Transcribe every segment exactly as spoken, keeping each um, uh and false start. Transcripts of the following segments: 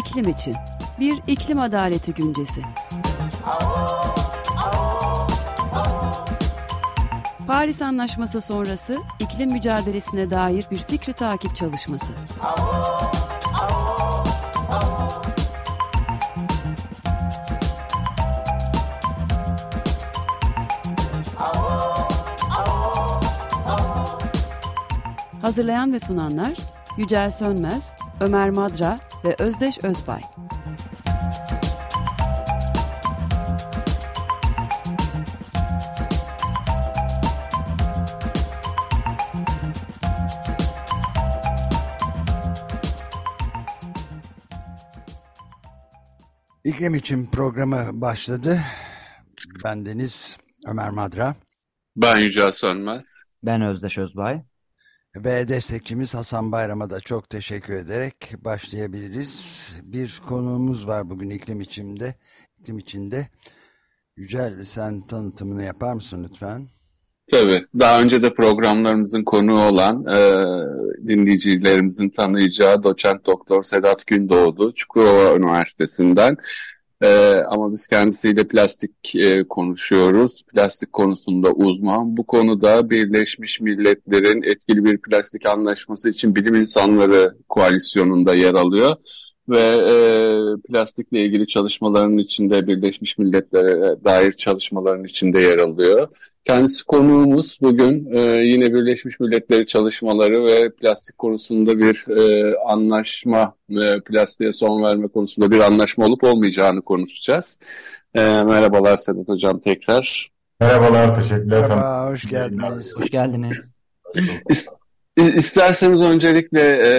İklim için bir iklim adaleti güncesi. Paris Anlaşması sonrası iklim mücadelesine dair bir fikri takip çalışması. Hazırlayan ve sunanlar Yücel Sönmez, Ömer Madra ve Özdeş Özbay. İklim için programı başladı. Bendeniz Ömer Madra. Ben Yücel Sönmez. Ben Özdeş Özbay. Ve destekçimiz Hasan Bayram'a da çok teşekkür ederek başlayabiliriz. Bir konuğumuz var bugün iklim içinde. İklim içinde. Yücel, sen tanıtımını yapar mısın lütfen? Tabii. Daha önce de programlarımızın konuğu olan e, dinleyicilerimizin tanıyacağı doçent doktor Sedat Gündoğdu, Çukurova Üniversitesi'nden. Ee, ama biz kendisiyle plastik e, konuşuyoruz. Plastik konusunda uzman. Bu konuda Birleşmiş Milletler'in etkili bir plastik anlaşması için bilim insanları koalisyonunda yer alıyor. Ve e, plastikle ilgili çalışmaların içinde, Birleşmiş Milletler'e dair çalışmaların içinde yer alıyor. Kendisi konuğumuz bugün e, yine Birleşmiş Milletler çalışmaları ve plastik konusunda bir e, anlaşma ve plastiğe son verme konusunda bir anlaşma olup olmayacağını konuşacağız. E, merhabalar Sedat Hocam tekrar. Merhabalar, teşekkürler. Merhaba, hoş geldiniz. Hoş geldiniz. İst, isterseniz öncelikle e,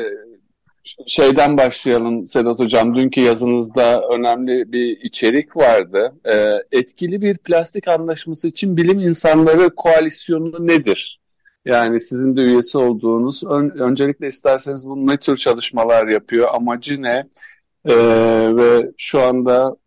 şeyden başlayalım Sedat Hocam. Dünkü yazınızda önemli bir içerik vardı. Ee, etkili bir plastik anlaşması için bilim insanları koalisyonu nedir? Yani sizin de üyesi olduğunuz. Ön, öncelikle isterseniz bu ne tür çalışmalar yapıyor? Amacı ne? Ee, ve şu anda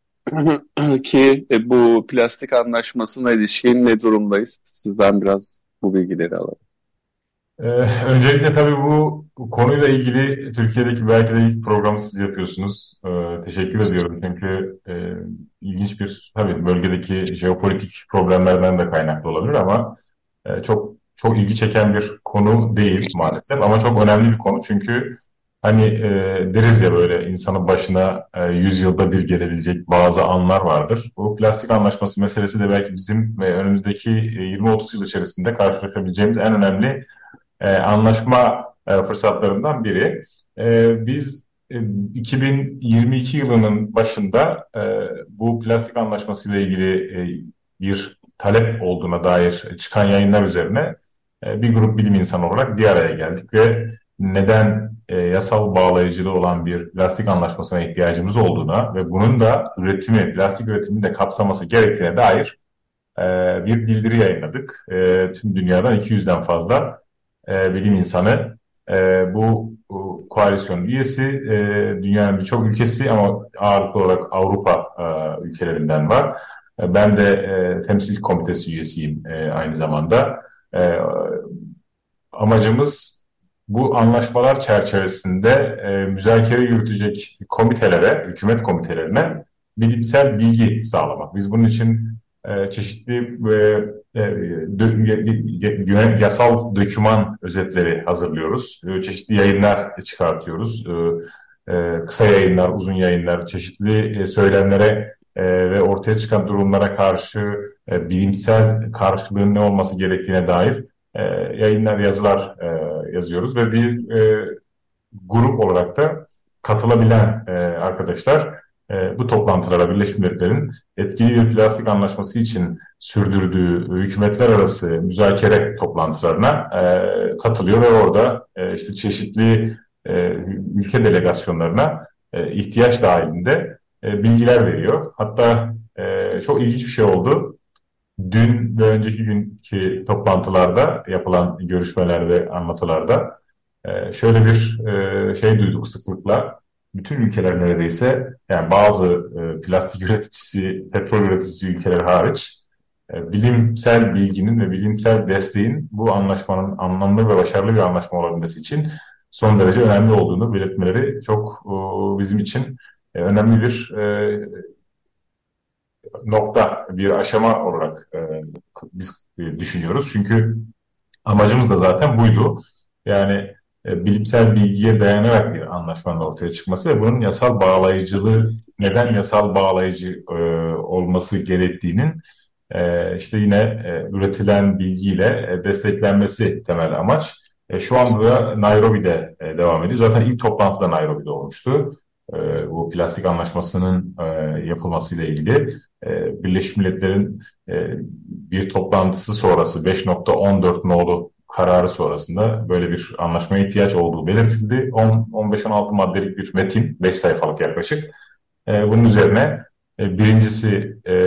ki e, bu plastik anlaşmasına ilişkin ne durumdayız? Sizden biraz bu bilgileri alalım. Ee, öncelikle tabii bu, bu konuyla ilgili Türkiye'deki belki de ilk programı siz yapıyorsunuz. Ee, teşekkür ediyorum çünkü e, ilginç bir, tabii bölgedeki jeopolitik problemlerden de kaynaklı olabilir ama e, çok çok ilgi çeken bir konu değil maalesef ama çok önemli bir konu çünkü hani e, deriz ya böyle insanın başına e, yüz yılda bir gelebilecek bazı anlar vardır. Bu plastik anlaşması meselesi de belki bizim e, önümüzdeki e, yirmi otuz yıl içerisinde karşılaşabileceğimiz en önemli E, anlaşma e, fırsatlarından biri. E, biz e, iki bin yirmi iki yılının başında e, bu plastik anlaşması ile ilgili e, bir talep olduğuna dair çıkan yayınlar üzerine e, bir grup bilim insanı olarak bir araya geldik ve neden e, yasal bağlayıcılığı olan bir plastik anlaşmasına ihtiyacımız olduğuna ve bunun da üretimi, plastik üretimini de kapsaması gerektiğine dair e, bir bildiri yayınladık. E, tüm dünyadan iki yüzden fazla E, bilim insanı e, bu, bu koalisyonun üyesi, e, dünyanın birçok ülkesi ama ağırlıklı olarak Avrupa e, ülkelerinden var. E, ben de e, temsil komitesi üyesiyim e, aynı zamanda. E, amacımız bu anlaşmalar çerçevesinde e, müzakere yürütecek komitelere, hükümet komitelerine bilimsel bilgi sağlamak. Biz bunun için e, çeşitli e, yasal doküman özetleri hazırlıyoruz. Çeşitli yayınlar çıkartıyoruz. Kısa yayınlar, uzun yayınlar, çeşitli söylemlere ve ortaya çıkan durumlara karşı bilimsel karşılığın ne olması gerektiğine dair yayınlar, yazılar yazıyoruz ve bir grup olarak da katılabilen arkadaşlar bu toplantılara Birleşmiş Milletler'in etkili bir plastik anlaşması için sürdürdüğü hükümetler arası müzakere toplantılarına e, katılıyor ve orada e, işte çeşitli e, ülke delegasyonlarına e, ihtiyaç dahilinde e, bilgiler veriyor. Hatta e, çok ilginç bir şey oldu. Dün ve önceki günkü toplantılarda yapılan görüşmeler ve anlatılarda e, şöyle bir e, şey duyduk sıklıkla. Bütün ülkeler neredeyse, yani bazı e, plastik üreticisi, petrol üreticisi ülkeler hariç e, bilimsel bilginin ve bilimsel desteğin bu anlaşmanın anlamlı ve başarılı bir anlaşma olabilmesi için son derece önemli olduğunu belirtmeleri çok bizim için önemli bir nokta, bir aşama olarak biz düşünüyoruz. Çünkü amacımız da zaten buydu. Yani e, bilimsel bilgiye dayanarak bir anlaşmanın ortaya çıkması ve bunun yasal bağlayıcılığı, neden yasal bağlayıcı e, olması gerektiğinin e, işte yine e, üretilen bilgiyle e, desteklenmesi temel amaç. E, şu anda da Nairobi'de e, devam ediyor. Zaten ilk toplantı da Nairobi'de olmuştu. E, bu plastik anlaşmasının e, yapılmasıyla ilgili e, Birleşmiş Milletler'in e, bir toplantısı sonrası beş nokta on dört nolu kararı sonrasında böyle bir anlaşmaya ihtiyaç olduğu belirtildi. on beş on altı maddelik bir metin, beş sayfalık yaklaşık. E, bunun üzerine e, birincisi e,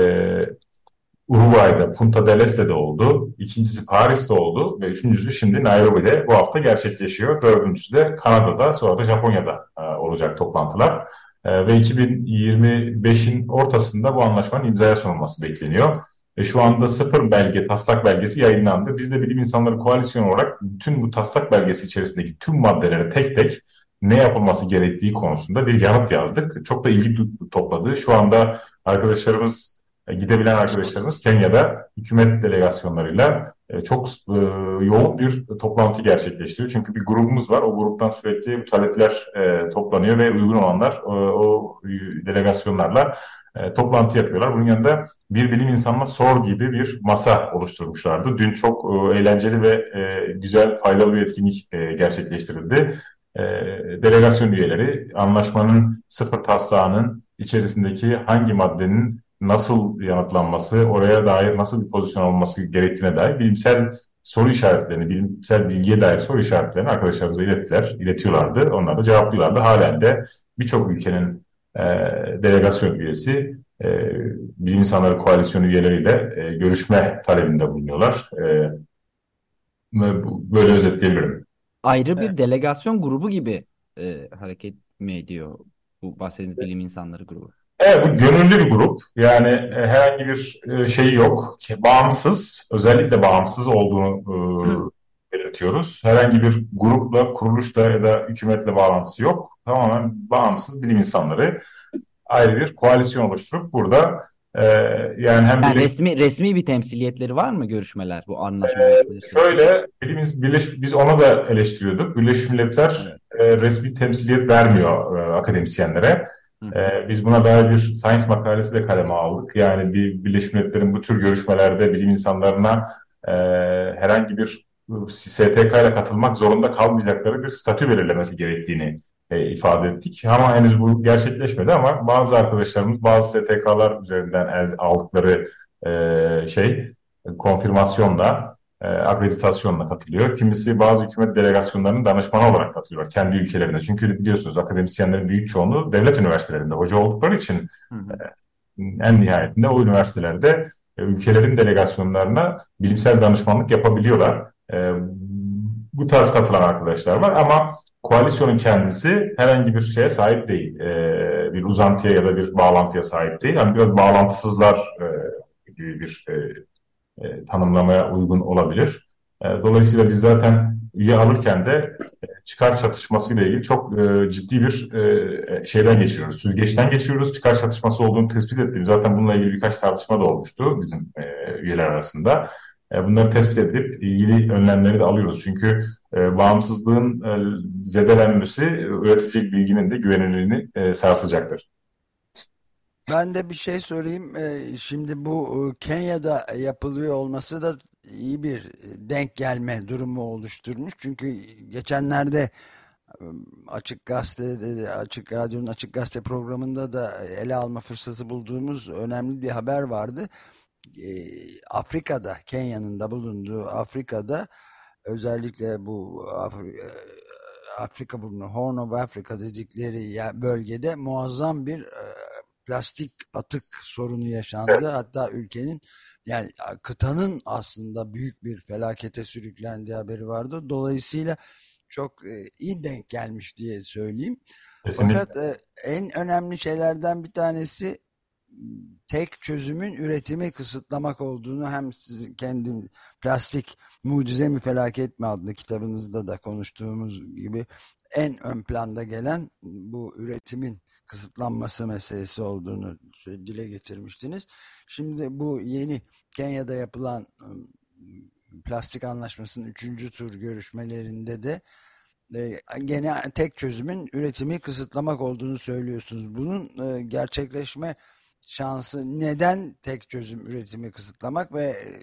Uruguay'da, Punta del Este'de oldu. İkincisi Paris'te oldu ve üçüncüsü şimdi Nairobi'de bu hafta gerçekleşiyor. Dördüncüsü de Kanada'da, sonra da Japonya'da e, olacak toplantılar. E, ve iki bin yirmi beşin ortasında bu anlaşmanın imzaya sunulması bekleniyor. Ve şu anda sıfır belge, taslak belgesi yayınlandı. Biz de bilim insanları koalisyonu olarak bütün bu taslak belgesi içerisindeki tüm maddelere tek tek ne yapılması gerektiği konusunda bir yanıt yazdık. Çok da ilgi topladı. Şu anda arkadaşlarımız, gidebilen arkadaşlarımız Kenya'da hükümet delegasyonlarıyla çok e, yoğun bir toplantı gerçekleştiriyor. Çünkü bir grubumuz var. O gruptan sürekli bu talepler e, toplanıyor ve uygun olanlar e, o delegasyonlarla e, toplantı yapıyorlar. Bunun yanında bir bilim insanına sor gibi bir masa oluşturmuşlardı. Dün çok e, eğlenceli ve e, güzel, faydalı bir etkinlik e, gerçekleştirildi. E, delegasyon üyeleri anlaşmanın sıfır taslağının içerisindeki hangi maddenin nasıl yanıtlanması, oraya dair nasıl bir pozisyon alınması gerektiğine dair bilimsel soru işaretlerini, bilimsel bilgiye dair soru işaretlerini arkadaşlarımıza ilettiler, iletiyorlardı. Onlar da cevaplıyorlardı. Halen de birçok ülkenin e, delegasyon üyesi e, bilim insanları koalisyonu üyeleriyle e, görüşme talebinde bulunuyorlar. E, böyle özetleyebilirim. Ayrı bir delegasyon grubu gibi e, hareket mi ediyor bu bahsettiğiniz bilim insanları grubu? Evet, bu gönüllü bir grup. Yani e, herhangi bir e, şey yok. Ki, bağımsız, özellikle bağımsız olduğunu e, belirtiyoruz. Herhangi bir grupla, kuruluşla ya da hükümetle bağlantısı yok. Tamamen bağımsız bilim insanları ayrı bir koalisyon oluşturup burada e, yani hem Yani birleş... resmi resmi bir temsiliyetleri var mı görüşmeler, bu anlaşma görüşmeleri? E, şöyle, bilimiz, birleş, biz ona da eleştiriyorduk. Birleşmiş Milletler evet. e, resmi temsiliyet vermiyor e, akademisyenlere. Ee, biz buna dair bir Science makalesi de kaleme aldık. Yani bir Birleşmiş Milletler'in bu tür görüşmelerde bilim insanlarına e, herhangi bir S T K ile katılmak zorunda kalmayacakları bir statü belirlemesi gerektiğini e, ifade ettik. Ama henüz bu gerçekleşmedi ama bazı arkadaşlarımız bazı S T K'lar üzerinden elde aldıkları e, şey konfirmasyonla e, akreditasyonla katılıyor. Kimisi bazı hükümet delegasyonlarının danışmanı olarak katılıyorlar kendi ülkelerinde. Çünkü biliyorsunuz akademisyenlerin büyük çoğunluğu devlet üniversitelerinde hoca oldukları için hı hı. E, en nihayetinde o üniversitelerde e, ülkelerin delegasyonlarına bilimsel danışmanlık yapabiliyorlar. E, bu tarz katılan arkadaşlar var ama koalisyonun kendisi herhangi bir şeye sahip değil. E, bir uzantıya ya da bir bağlantıya sahip değil. Yani biraz bağlantısızlar e, gibi bir e, E, tanımlamaya uygun olabilir. E, dolayısıyla biz zaten üye alırken de e, çıkar çatışması ile ilgili çok e, ciddi bir e, şeyden geçiyoruz. Süzgeçten geçiyoruz. Çıkar çatışması olduğunu tespit ettiğimiz zaten bununla ilgili birkaç tartışma da olmuştu bizim e, üyeler arasında. E, bunları tespit edip ilgili önlemleri de alıyoruz. Çünkü e, bağımsızlığın e, zedelenmesi üretici bilginin de güvenilirliğini e, sarsacaktır. Ben de bir şey söyleyeyim. Şimdi bu Kenya'da yapılıyor olması da iyi bir denk gelme durumu oluşturmuş. Çünkü geçenlerde Açık Gazete'de, Açık Radyo'nun Açık Gazete programında da ele alma fırsatı bulduğumuz önemli bir haber vardı. Afrika'da, Kenya'nın da bulunduğu Afrika'da özellikle bu Afrika, Afrika burnu, Horn of Africa dedikleri bölgede muazzam bir plastik atık sorunu yaşandı. Evet. Hatta ülkenin, yani kıtanın aslında büyük bir felakete sürüklendiği haberi vardı. Dolayısıyla çok e, iyi denk gelmiş diye söyleyeyim. Kesinlikle. Fakat e, en önemli şeylerden bir tanesi tek çözümün üretimi kısıtlamak olduğunu, hem sizin kendi Plastik Mucize mi Felaket mi adlı kitabınızda da konuştuğumuz gibi en ön planda gelen bu üretimin kısıtlanması meselesi olduğunu dile getirmiştiniz. Şimdi bu yeni Kenya'da yapılan plastik anlaşmasının üçüncü tur görüşmelerinde de e, gene tek çözümün üretimi kısıtlamak olduğunu söylüyorsunuz. Bunun e, gerçekleşme şansı, neden tek çözüm üretimi kısıtlamak ve e,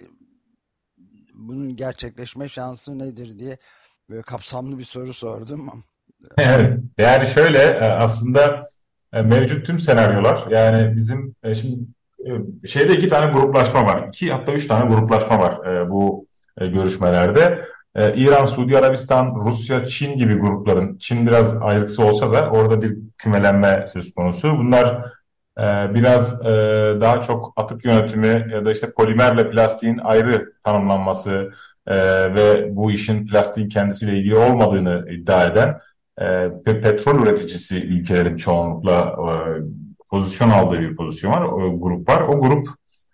bunun gerçekleşme şansı nedir diye böyle kapsamlı bir soru sordum. Evet, yani şöyle aslında mevcut tüm senaryolar, yani bizim şimdi şeyde iki tane gruplaşma var. İki hatta üç tane gruplaşma var bu görüşmelerde. İran, Suudi Arabistan, Rusya, Çin gibi grupların, Çin biraz ayrıksı olsa da orada bir kümelenme söz konusu. Bunlar biraz daha çok atık yönetimi ya da işte polimerle plastiğin ayrı tanımlanması ve bu işin plastiğin kendisiyle ilgili olmadığını iddia eden petrol üreticisi ülkelerin çoğunlukla pozisyon aldığı bir pozisyon var, o grup var. O grup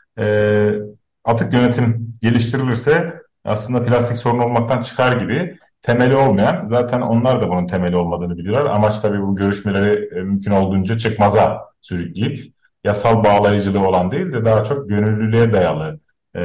atık yönetim geliştirilirse aslında plastik sorun olmaktan çıkar gibi, temeli olmayan, zaten onlar da bunun temeli olmadığını biliyorlar. Amaç tabii bu görüşmeleri mümkün olduğunca çıkmaza sürükleyip yasal bağlayıcılığı olan değil de daha çok gönüllülüğe dayalı e,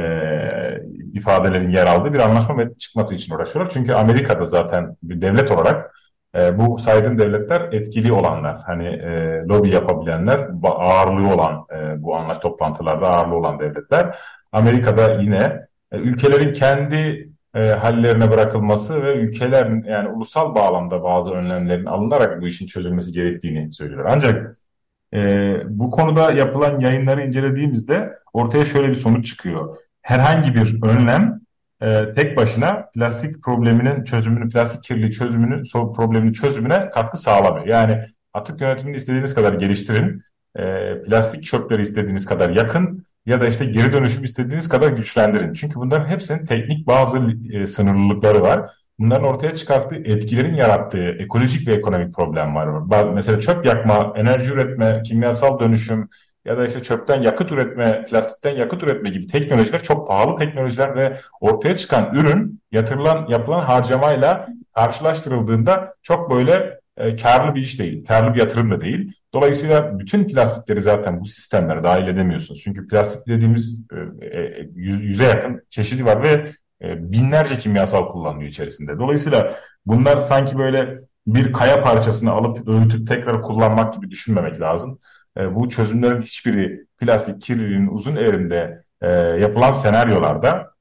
ifadelerin yer aldığı bir anlaşma çıkması için uğraşıyorlar. Çünkü Amerika'da zaten bir devlet olarak e, bu saydığım devletler etkili olanlar, hani e, lobi yapabilenler, ağırlığı olan e, bu anlaş toplantılarda ağırlığı olan devletler. Amerika'da yine e, ülkelerin kendi e, hallerine bırakılması ve ülkelerin, yani ulusal bağlamda bazı önlemlerin alınarak bu işin çözülmesi gerektiğini söylüyorlar. Ancak e, bu konuda yapılan yayınları incelediğimizde ortaya şöyle bir sonuç çıkıyor. Herhangi bir önlem e, tek başına plastik probleminin çözümünü, plastik kirliliği çözümünü, probleminin çözümüne katkı sağlamıyor. Yani atık yönetimini istediğiniz kadar geliştirin, e, plastik çöpleri istediğiniz kadar yakın ya da işte geri dönüşüm istediğiniz kadar güçlendirin. Çünkü bunların hepsinin teknik bazı e, sınırlılıkları var. Bunların ortaya çıkarttığı etkilerin yarattığı ekolojik ve ekonomik problem var. Mesela çöp yakma, enerji üretme, kimyasal dönüşüm ya da işte çöpten yakıt üretme, plastikten yakıt üretme gibi teknolojiler çok pahalı teknolojiler ve ortaya çıkan ürün yatırılan, yapılan harcamayla karşılaştırıldığında çok böyle e, karlı bir iş değil, karlı bir yatırım da değil. Dolayısıyla bütün plastikleri zaten bu sistemlere dahil edemiyorsunuz. Çünkü plastik dediğimiz e, e, yüz, yüze yakın çeşidi var ve e, binlerce kimyasal kullanılıyor içerisinde. Dolayısıyla bunlar sanki böyle bir kaya parçasını alıp öğütüp tekrar kullanmak gibi düşünmemek lazım. E, bu çözümlerin hiçbiri plastik kirliliğinin uzun evrede e, yapılan senaryolarda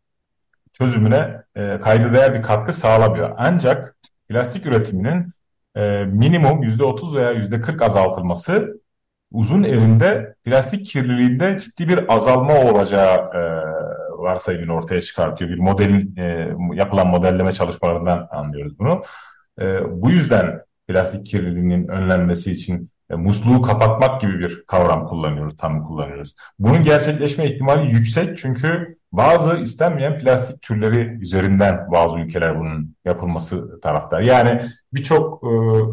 çözümüne e, kayda değer bir katkı sağlamıyor. Ancak plastik üretiminin e, minimum yüzde otuz veya yüzde kırk azaltılması uzun evrede plastik kirliliğinde ciddi bir azalma olacağı e, varsayımını ortaya çıkartıyor. Bir modelin e, yapılan modelleme çalışmalarından anlıyoruz bunu. E, bu yüzden plastik kirliliğinin önlenmesi için e, musluğu kapatmak gibi bir kavram kullanıyoruz, tanım kullanıyoruz. Bunun gerçekleşme ihtimali yüksek çünkü bazı istenmeyen plastik türleri üzerinden bazı ülkeler bunun yapılması taraftar. Yani birçok e,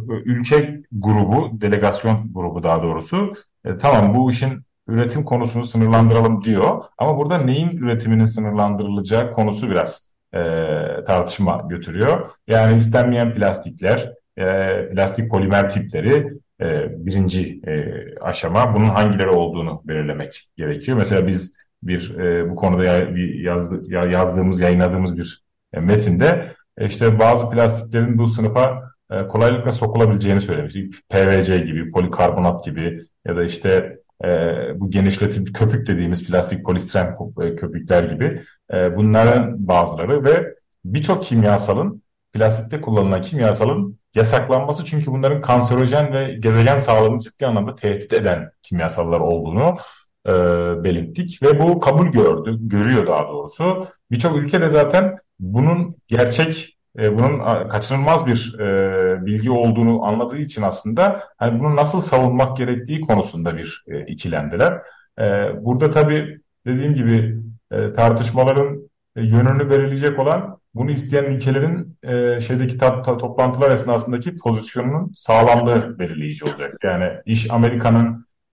ülke grubu, delegasyon grubu daha doğrusu, e, tamam bu işin üretim konusunu sınırlandıralım diyor. Ama burada neyin üretiminin sınırlandırılacağı konusu biraz e, tartışma götürüyor. Yani istenmeyen plastikler, e, plastik polimer tipleri e, birinci e, aşama. Bunun hangileri olduğunu belirlemek gerekiyor. Mesela biz bir e, bu konuda ya, bir yazdı, ya, yazdığımız, yayınladığımız bir e, metinde e, işte bazı plastiklerin bu sınıfa e, kolaylıkla sokulabileceğini söylemiştik. P V C gibi, polikarbonat gibi ya da işte e, bu genişletilmiş köpük dediğimiz plastik polistiren köpükler gibi e, bunların bazıları ve birçok kimyasalın, plastikte kullanılan kimyasalın yasaklanması çünkü bunların kanserojen ve gezegen sağlığını ciddi anlamda tehdit eden kimyasallar olduğunu e, belirttik ve bu kabul gördü, görüyor daha doğrusu. Birçok ülke de zaten bunun gerçek, e, bunun kaçınılmaz bir e, bilgi olduğunu anladığı için aslında hani bunu nasıl savunmak gerektiği konusunda bir e, ikilendiler. E, burada tabii dediğim gibi e, tartışmaların e, yönünü belirleyecek olan bunu isteyen ülkelerin e, şeydeki ta, ta, toplantılar esnasındaki pozisyonunun sağlamlığı belirleyici olacak. Yani iş Amerika'nın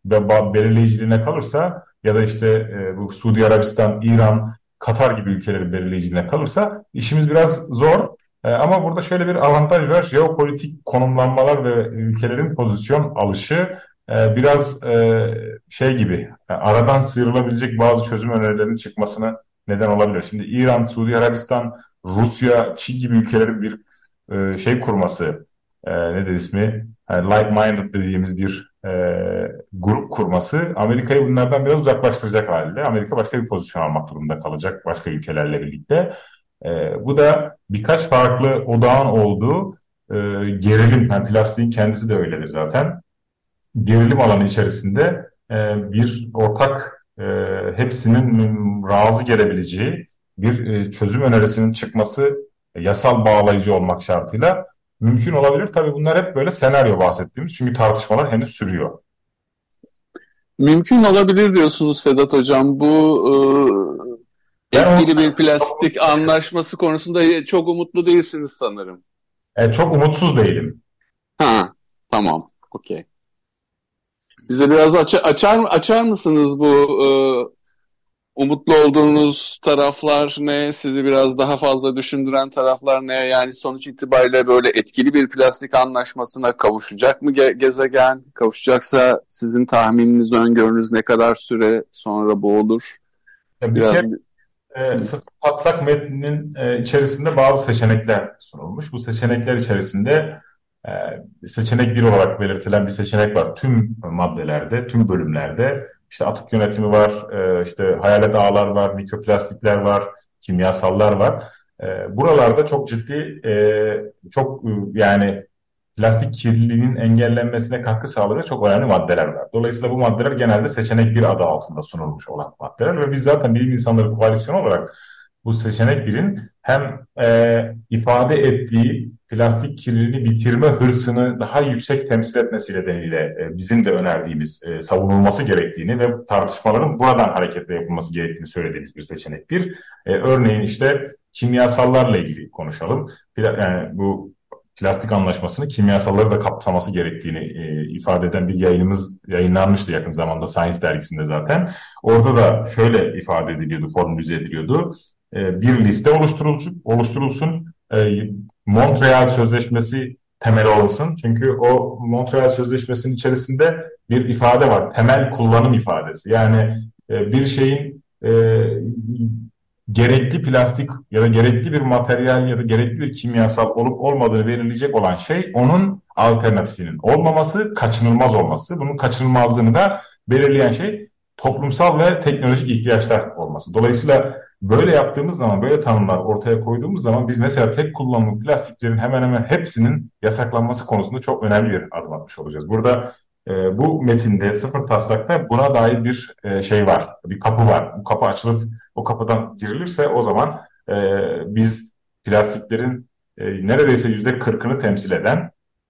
belirleyiciliğine kalırsa ya da işte e, bu Suudi Arabistan, İran, Katar gibi ülkelerin belirleyiciliğine kalırsa işimiz biraz zor. E, ama burada şöyle bir avantaj var. Jeopolitik konumlanmalar ve ülkelerin pozisyon alışı e, biraz e, şey gibi yani aradan sıyrılabilecek bazı çözüm önerilerinin çıkmasına neden olabilir. Şimdi İran, Suudi Arabistan, Rusya, Çin gibi ülkelerin bir e, şey kurması, e, nedir ismi? Yani like-minded dediğimiz bir e, grup kurması Amerika'yı bunlardan biraz uzaklaştıracak halde. Amerika başka bir pozisyon almak durumunda kalacak başka ülkelerle birlikte. E, bu da birkaç farklı odağın olduğu e, gerilim, yani plastiğin kendisi de öyledir zaten. Gerilim alanı içerisinde e, bir ortak e, hepsinin razı gelebileceği bir e, çözüm önerisinin çıkması e, yasal bağlayıcı olmak şartıyla mümkün olabilir. Tabii bunlar hep böyle senaryo bahsettiğimiz çünkü tartışmalar henüz sürüyor. Mümkün olabilir diyorsunuz Sedat Hocam. Bu e, etkili bir plastik anlaşması konusunda çok umutlu değilsiniz sanırım. E, çok umutsuz değilim. Ha, tamam, okey. Bize biraz aç açar açar mısınız bu e, umutlu olduğunuz taraflar ne? Sizi biraz daha fazla düşündüren taraflar ne? Yani sonuç itibariyle böyle etkili bir plastik anlaşmasına kavuşacak mı ge gezegen? Kavuşacaksa sizin tahmininiz, öngörünüz ne kadar süre sonra bu olur? Bir biraz... kere e, sıfır taslak metninin e, içerisinde bazı seçenekler sunulmuş. Bu seçenekler içerisinde e, seçenek bir olarak belirtilen bir seçenek var. Tüm maddelerde, tüm bölümlerde işte atık yönetimi var, e, işte hayalet ağlar var, mikroplastikler var, kimyasallar var. E, buralarda çok ciddi, e, çok e, yani plastik kirliliğinin engellenmesine katkı sağlayacak çok önemli maddeler var. Dolayısıyla bu maddeler genelde seçenek bir adı altında sunulmuş olan maddeler ve biz zaten bilim insanları koalisyonu olarak bu seçenek birin hem e, ifade ettiği plastik kirliliğini bitirme hırsını daha yüksek temsil etmesi nedeniyle e, bizim de önerdiğimiz, e, savunulması gerektiğini ve tartışmaların buradan hareketle yapılması gerektiğini söylediğimiz bir seçenek bir. E, örneğin işte kimyasallarla ilgili konuşalım. Yani bu plastik anlaşmasını kimyasalları da kapsaması gerektiğini e, ifade eden bir yayınımız yayınlanmıştı yakın zamanda Science dergisinde zaten. Orada da şöyle ifade ediliyordu, formülize ediliyordu. E, bir liste oluşturulsun, oluşturulsun. E, Montreal Sözleşmesi temel alınsın. Çünkü o Montreal Sözleşmesi'nin içerisinde bir ifade var. Temel kullanım ifadesi. Yani e, bir şeyin e, gerekli plastik ya da gerekli bir materyal ya da gerekli bir kimyasal olup olmadığını belirleyecek olan şey onun alternatifinin olmaması, kaçınılmaz olması. Bunun kaçınılmazlığını da belirleyen şey toplumsal ve teknolojik ihtiyaçlar olması. Dolayısıyla böyle yaptığımız zaman, böyle tanımlar ortaya koyduğumuz zaman biz mesela tek kullanımlı plastiklerin hemen hemen hepsinin yasaklanması konusunda çok önemli bir adım atmış olacağız. Burada e, bu metinde, sıfır taslakta buna dair bir e, şey var, bir kapı var. Bu kapı açılıp o kapıdan girilirse o zaman e, biz plastiklerin e, neredeyse yüzde kırkını temsil eden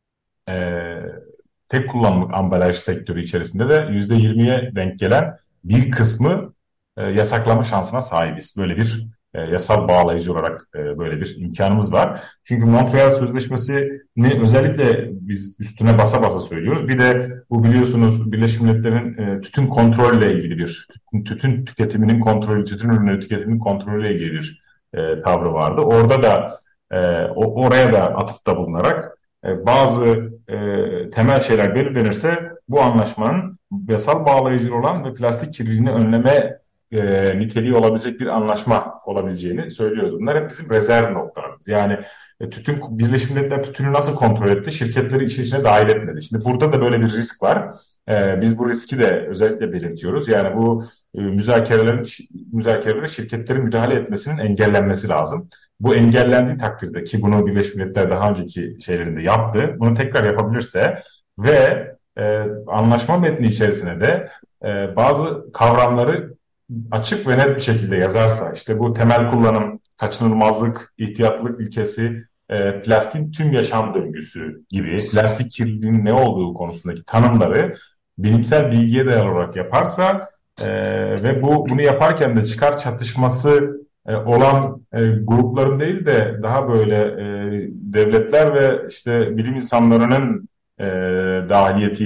e, tek kullanımlık ambalaj sektörü içerisinde de yüzde yirmiye denk gelen bir kısmı e, yasaklama şansına sahibiz. Böyle bir e, yasal bağlayıcı olarak e, böyle bir imkanımız var. Çünkü Montreal Sözleşmesi'ni özellikle biz üstüne basa basa söylüyoruz. Bir de bu biliyorsunuz Birleşmiş Milletler'in e, tütün kontrolle ilgili bir tütün, tütün tüketiminin kontrolü, tütün ürünleri tüketiminin kontrolüyle ilgili bir e, tavrı vardı. Orada da e, o, oraya da atıfta bulunarak e, bazı e, temel şeyler belirlenirse bu anlaşmanın yasal bağlayıcı olan ve plastik kirliliğini önleme e, niteliği olabilecek bir anlaşma olabileceğini söylüyoruz. Bunlar hep bizim rezerv noktalarımız. Yani e, tütün Birleşmiş Milletler tütünü nasıl kontrol etti? Şirketleri işin içine dahil etmedi. Şimdi burada da böyle bir risk var. E, biz bu riski de özellikle belirtiyoruz. Yani bu e, müzakerelerin müzakerelere şirketlerin müdahale etmesinin engellenmesi lazım. Bu engellendiği takdirde ki bunu Birleşmiş Milletler daha önceki şeylerinde yaptı. Bunu tekrar yapabilirse ve e, anlaşma metni içerisine de e, bazı kavramları açık ve net bir şekilde yazarsa, işte bu temel kullanım, kaçınılmazlık, ihtiyatlılık ilkesi, e, plastik tüm yaşam döngüsü gibi plastik kirliliğinin ne olduğu konusundaki tanımları bilimsel bilgiye dayalı olarak yaparsa e, ve bu bunu yaparken de çıkar çatışması e, olan e, grupların değil de daha böyle e, devletler ve işte bilim insanlarının e, dahiliyetiyle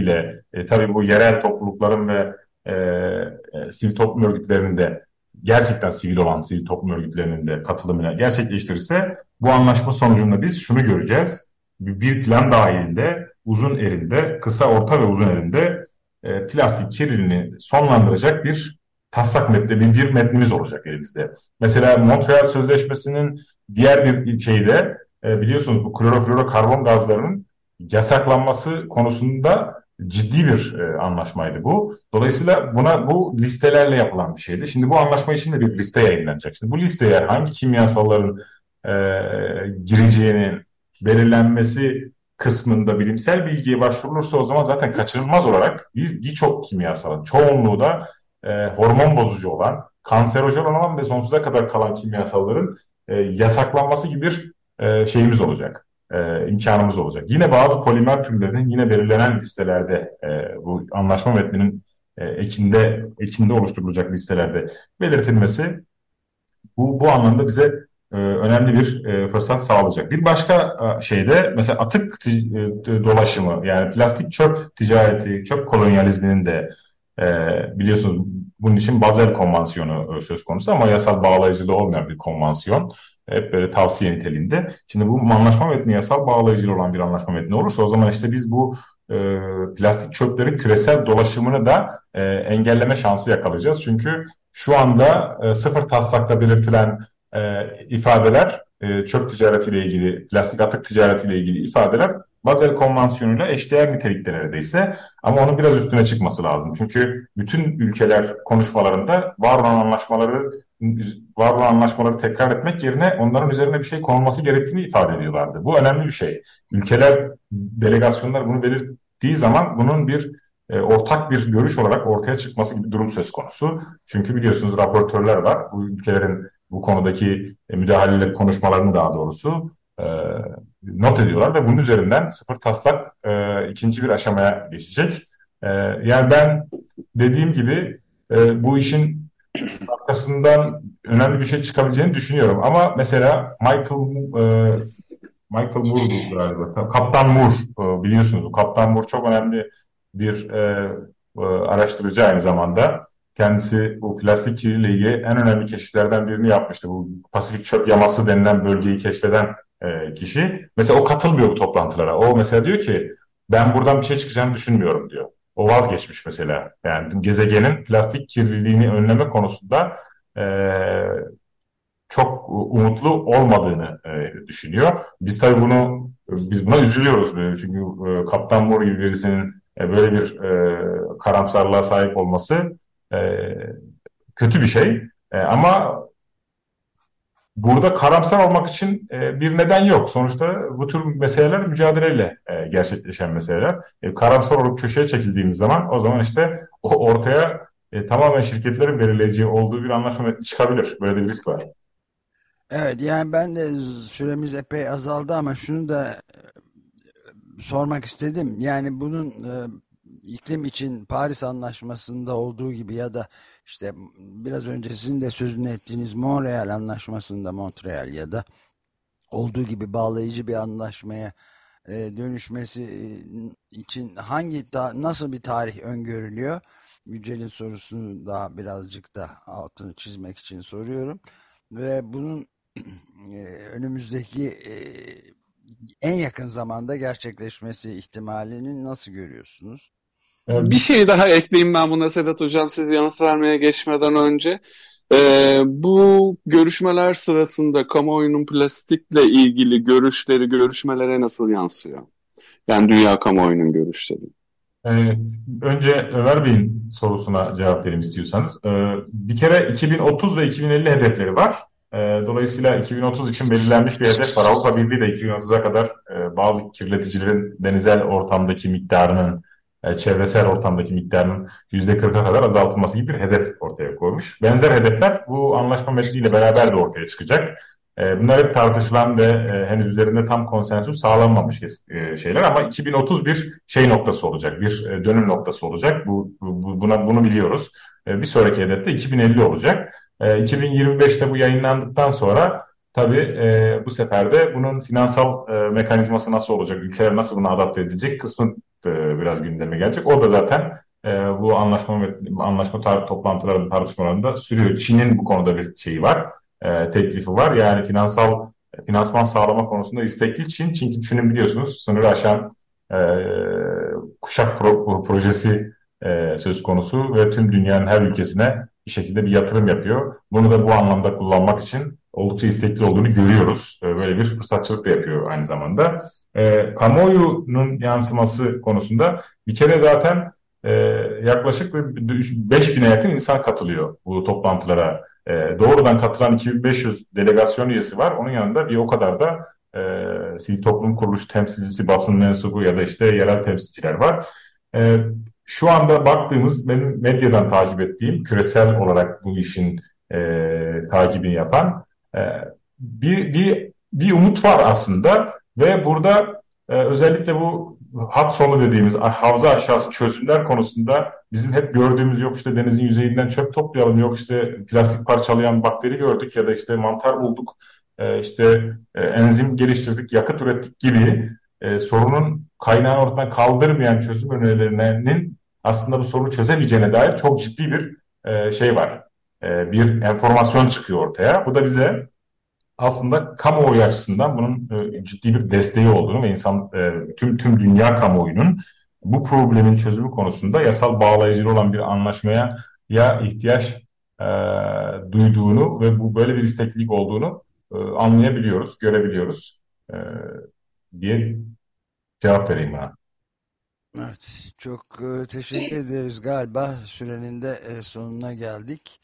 e, tabii bu yerel toplulukların ve e, e, sivil toplum örgütlerinin de gerçekten sivil olan sivil toplum örgütlerinin de katılımıyla gerçekleştirirse bu anlaşma sonucunda biz şunu göreceğiz. Bir plan dahilinde uzun erinde, kısa, orta ve uzun erinde e, plastik kirliliğini sonlandıracak bir taslak metni, bir, bir metnimiz olacak elimizde. Mesela Montreal Sözleşmesi'nin diğer bir şeyi de e, biliyorsunuz bu kloroflorokarbon gazlarının yasaklanması konusunda ciddi bir e, anlaşmaydı bu. Dolayısıyla buna bu listelerle yapılan bir şeydi. Şimdi bu anlaşma içinde bir liste yayınlanacak. Şimdi bu listeye hangi kimyasalların e, gireceğinin belirlenmesi kısmında bilimsel bilgiye başvurulursa o zaman zaten kaçınılmaz olarak biz birçok kimyasalın çoğunluğu da e, hormon bozucu olan, kanserojen olan ve sonsuza kadar kalan kimyasalların e, yasaklanması gibi bir e, şeyimiz olacak. E, imkanımız olacak. Yine bazı polimer türlerinin yine belirlenen listelerde e, bu anlaşma metninin e, ekinde ekinde oluşturulacak listelerde belirtilmesi bu bu anlamda bize e, önemli bir e, fırsat sağlayacak. Bir başka e, şeyde mesela atık e, dolaşımı yani plastik çöp ticareti, çöp kolonyalizminin de e, biliyorsunuz bunun için Basel Konvansiyonu söz konusu ama yasal bağlayıcılığı olmayan bir konvansiyon. Hep böyle tavsiye niteliğinde. Şimdi bu anlaşma metni yasal bağlayıcılığı olan bir anlaşma metni olursa o zaman işte biz bu e, plastik çöplerin küresel dolaşımını da e, engelleme şansı yakalayacağız. Çünkü şu anda e, sıfır taslakta belirtilen e, ifadeler e, çöp ticaretiyle ilgili, plastik atık ticaretiyle ilgili ifadeler Basel Konvansiyonu'yla eşdeğer nitelikte neredeyse ama onun biraz üstüne çıkması lazım. Çünkü bütün ülkeler konuşmalarında var olan anlaşmaları var olan anlaşmaları tekrar etmek yerine onların üzerine bir şey konulması gerektiğini ifade ediyorlardı. Bu önemli bir şey. Ülkeler, delegasyonlar bunu belirttiği zaman bunun bir e, ortak bir görüş olarak ortaya çıkması gibi bir durum söz konusu. Çünkü biliyorsunuz raportörler var. Bu ülkelerin bu konudaki e, müdahaleleri, konuşmalarını daha doğrusu e, not ediyorlar ve bunun üzerinden sıfır taslak e, ikinci bir aşamaya geçecek. E, yani ben dediğim gibi e, bu işin arkasından önemli bir şey çıkabileceğini düşünüyorum. Ama mesela Michael e, Michael Moore'du galiba. Kaptan Moore e, biliyorsunuz. Bu Kaptan Moore çok önemli bir e, e, araştırıcı aynı zamanda. Kendisi bu plastik kirliliği ilgili en önemli keşiflerden birini yapmıştı. Bu Pasifik Çöp Yaması denilen bölgeyi keşfeden e, kişi. Mesela o katılmıyor bu toplantılara. O mesela diyor ki ben buradan bir şey çıkacağını düşünmüyorum diyor. O vazgeçmiş mesela. Yani gezegenin plastik kirliliğini önleme konusunda e, çok umutlu olmadığını e, düşünüyor. Biz tabii bunu biz buna üzülüyoruz. Çünkü e, Kaptan Moore gibi birisinin e, böyle bir e, karamsarlığa sahip olması e, kötü bir şey. E, ama burada karamsar olmak için e, bir neden yok. Sonuçta bu tür meseleler mücadeleyle e, gerçekleşen meseleler. E, karamsar olup köşeye çekildiğimiz zaman o zaman işte o ortaya e, tamamen şirketlerin belirleyeceği olduğu bir anlaşma metni çıkabilir. Böyle bir risk var. Evet, yani ben de süremiz epey azaldı ama şunu da e, sormak istedim. Yani bunun e, iklim için Paris Anlaşması'nda olduğu gibi ya da işte biraz önce sizin de sözünü ettiğiniz Montreal Anlaşması'nda Montreal ya da olduğu gibi bağlayıcı bir anlaşmaya e, dönüşmesi e, için hangi ta- nasıl bir tarih öngörülüyor? Yücel'in sorusunu daha birazcık da altını çizmek için soruyorum. Ve bunun e, önümüzdeki e, en yakın zamanda gerçekleşmesi ihtimalini nasıl görüyorsunuz? Bir şey daha ekleyeyim ben buna Sedat Hocam, siz yanıt vermeye geçmeden önce. Ee, bu görüşmeler sırasında kamuoyunun plastikle ilgili görüşleri görüşmelere nasıl yansıyor? Yani dünya kamuoyunun görüşleri. Ee, önce Ömer Bey'in sorusuna cevap vereyim istiyorsanız. Ee, bir kere iki bin otuz ve iki bin elli hedefleri var. Ee, dolayısıyla iki bin otuz için belirlenmiş bir hedef var. Avrupa Birliği de iki bin otuza kadar e, bazı kirleticilerin denizel ortamdaki miktarının, e, çevresel ortamdaki miktarının yüzde kırka kadar azaltılması gibi bir hedef ortaya koymuş. Benzer hedefler bu anlaşma metniyle beraber de ortaya çıkacak. E, bunlar hep tartışılan ve e, henüz üzerinde tam konsensüs sağlanmamış e, şeyler ama iki bin otuz bir şey noktası olacak, bir e, dönüm noktası olacak. Bu, bu buna bunu biliyoruz. E, bir sonraki hedef de iki bin elli olacak. E, iki bin yirmi beşte bu yayınlandıktan sonra tabii e, bu sefer de bunun finansal e, mekanizması nasıl olacak, ülkeler nasıl buna adapte edecek kısmı e, biraz gündeme gelecek. O da zaten e, bu anlaşma ve anlaşma tar toplantılarında, tartışmalarında sürüyor. Çin'in bu konuda bir şeyi var, e, teklifi var. Yani finansal finansman sağlama konusunda istekli Çin. Çünkü Çin'in biliyorsunuz sınırı aşan e, kuşak pro projesi e, söz konusu ve tüm dünyanın her ülkesine bir şekilde bir yatırım yapıyor. Bunu da bu anlamda kullanmak için oldukça istekli olduğunu görüyoruz. E, böyle bir fırsatçılık da yapıyor aynı zamanda. E, kamuoyunun yansıması konusunda bir kere zaten e, yaklaşık beş bine yakın insan katılıyor bu toplantılara. E, doğrudan katılan iki bin beş yüz delegasyon üyesi var. Onun yanında bir o kadar da e, sivil toplum kuruluşu temsilcisi, basın mensubu ya da işte yerel temsilciler var. E, Şu anda baktığımız, benim medyadan takip ettiğim, küresel olarak bu işin e, takibini yapan e, bir, bir, bir umut var aslında ve burada e, özellikle bu hat sonu dediğimiz havza aşağısı çözümler konusunda bizim hep gördüğümüz yok işte denizin yüzeyinden çöp toplayalım, yok işte plastik parçalayan bakteri gördük ya da işte mantar bulduk, e, işte e, enzim geliştirdik, yakıt ürettik gibi e, sorunun kaynağını ortadan kaldırmayan çözüm önerilerinin aslında bu sorunu çözemeyeceğine dair çok ciddi bir e, şey var. E, bir enformasyon çıkıyor ortaya. Bu da bize aslında kamuoyu açısından bunun e, ciddi bir desteği olduğunu ve insan e, tüm tüm dünya kamuoyunun bu problemin çözümü konusunda yasal bağlayıcı olan bir anlaşmaya ya ihtiyaç e, duyduğunu ve bu böyle bir isteklilik olduğunu e, anlayabiliyoruz, görebiliyoruz e, diye cevap vereyim bana. Evet, çok e, teşekkür ederiz. Galiba sürenin de e, sonuna geldik.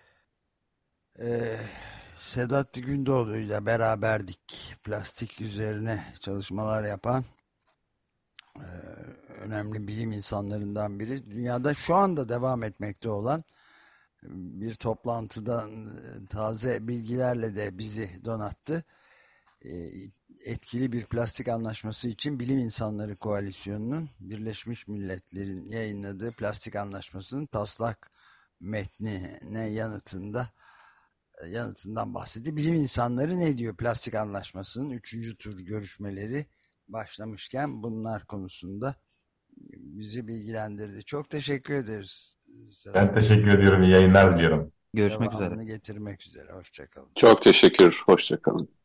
E, Sedat Gündoğdu ile beraberdik. Plastik üzerine çalışmalar yapan e, önemli bilim insanlarından biri. Dünyada şu anda devam etmekte olan bir toplantıdan e, taze bilgilerle de bizi donattı. E, etkili bir plastik anlaşması için Bilim İnsanları Koalisyonu'nun Birleşmiş Milletler'in yayınladığı plastik anlaşmasının taslak metnine yanıtında yanıtından bahsetti. Bilim insanları ne diyor plastik anlaşmasının üçüncü tur görüşmeleri başlamışken bunlar konusunda bizi bilgilendirdi. Çok teşekkür ederiz. Ben teşekkür ediyorum. İyi yayınlar diliyorum. Görüşmek üzere. Devamını getirmek üzere. Hoşçakalın. Çok teşekkür. Hoşça kalın.